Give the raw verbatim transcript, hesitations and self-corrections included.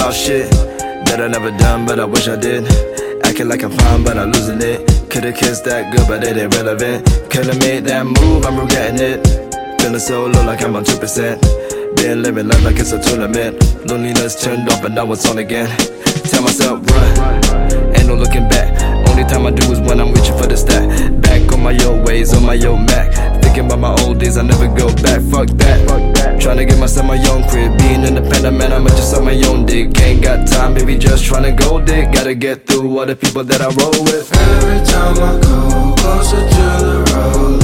about shit that I never done, but I wish I did. Acting like I'm fine, but I'm losing it. Could've kissed that good, but it ain't relevant. Could've made that move, I'm regretting it. Feeling so low like I'm on two percent. Been living life like it's a tournament. Loneliness turned off and now it's on again. Tell myself run, ain't no looking back. Only time I do is when I'm reaching for the stat. Back on my old ways, on my old Mac. Thinking about my old days, I never go back. Fuck that, tryna get myself my own crib. Being independent, man, I'ma just on my own dick. Ain't got time, baby, just tryna go dick. Gotta get through all the people that I roll with. Every time I go closer to the road,